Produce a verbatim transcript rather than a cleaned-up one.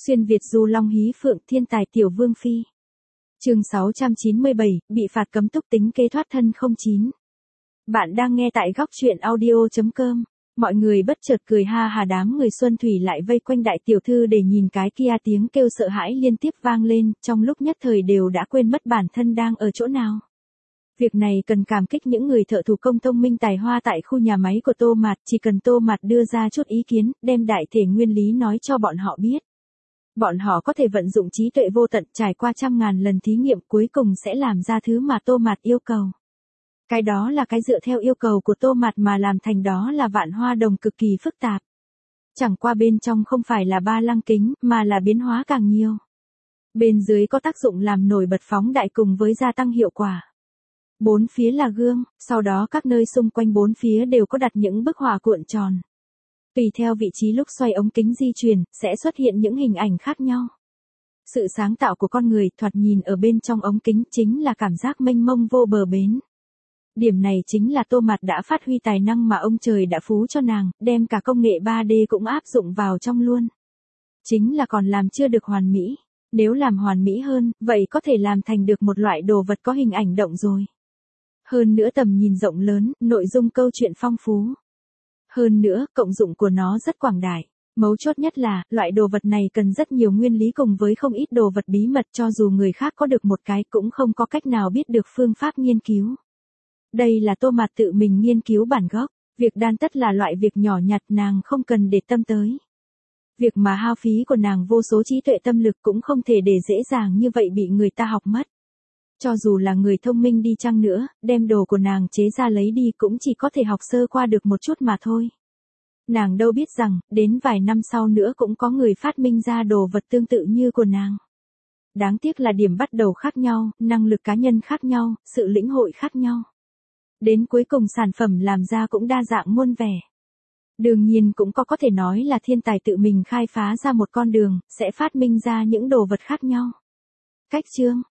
Xuyên Việt du long hí phượng thiên tài tiểu vương phi. Chương sáu trăm chín mươi bảy, bị phạt cấm túc tính kế thoát thân không chín. Bạn đang nghe tại góc truyện audio chấm com. Mọi người bất chợt cười ha hà, đám người Xuân Thủy lại vây quanh đại tiểu thư để nhìn cái kia, tiếng kêu sợ hãi liên tiếp vang lên, trong lúc nhất thời đều đã quên mất bản thân đang ở chỗ nào. Việc này cần cảm kích những người thợ thủ công thông minh tài hoa tại khu nhà máy của Tô Mạt, chỉ cần Tô Mạt đưa ra chút ý kiến, đem đại thể nguyên lý nói cho bọn họ biết. Bọn họ có thể vận dụng trí tuệ vô tận, trải qua trăm ngàn lần thí nghiệm, cuối cùng sẽ làm ra thứ mà Tô Mạt yêu cầu. Cái đó là cái dựa theo yêu cầu của Tô Mạt mà làm thành, đó là vạn hoa đồng cực kỳ phức tạp. Chẳng qua bên trong không phải là ba lăng kính, mà là biến hóa càng nhiều. Bên dưới có tác dụng làm nổi bật phóng đại cùng với gia tăng hiệu quả. Bốn phía là gương, sau đó các nơi xung quanh bốn phía đều có đặt những bức họa cuộn tròn. Tùy theo vị trí lúc xoay ống kính di chuyển, sẽ xuất hiện những hình ảnh khác nhau. Sự sáng tạo của con người thoạt nhìn ở bên trong ống kính chính là cảm giác mênh mông vô bờ bến. Điểm này chính là Tô Mạt đã phát huy tài năng mà ông trời đã phú cho nàng, đem cả công nghệ ba D cũng áp dụng vào trong luôn. Chính là còn làm chưa được hoàn mỹ. Nếu làm hoàn mỹ hơn, vậy có thể làm thành được một loại đồ vật có hình ảnh động rồi. Hơn nữa tầm nhìn rộng lớn, nội dung câu chuyện phong phú. Hơn nữa, cộng dụng của nó rất quảng đại. Mấu chốt nhất là, loại đồ vật này cần rất nhiều nguyên lý cùng với không ít đồ vật bí mật, cho dù người khác có được một cái cũng không có cách nào biết được phương pháp nghiên cứu. Đây là Tô Mạt tự mình nghiên cứu bản gốc, việc đan tất là loại việc nhỏ nhặt nàng không cần để tâm tới. Việc mà hao phí của nàng vô số trí tuệ tâm lực cũng không thể để dễ dàng như vậy bị người ta học mất. Cho dù là người thông minh đi chăng nữa, đem đồ của nàng chế ra lấy đi cũng chỉ có thể học sơ qua được một chút mà thôi. Nàng đâu biết rằng, đến vài năm sau nữa cũng có người phát minh ra đồ vật tương tự như của nàng. Đáng tiếc là điểm bắt đầu khác nhau, năng lực cá nhân khác nhau, sự lĩnh hội khác nhau. Đến cuối cùng sản phẩm làm ra cũng đa dạng muôn vẻ. Đương nhiên cũng có có thể nói là thiên tài tự mình khai phá ra một con đường, sẽ phát minh ra những đồ vật khác nhau. Cách chương,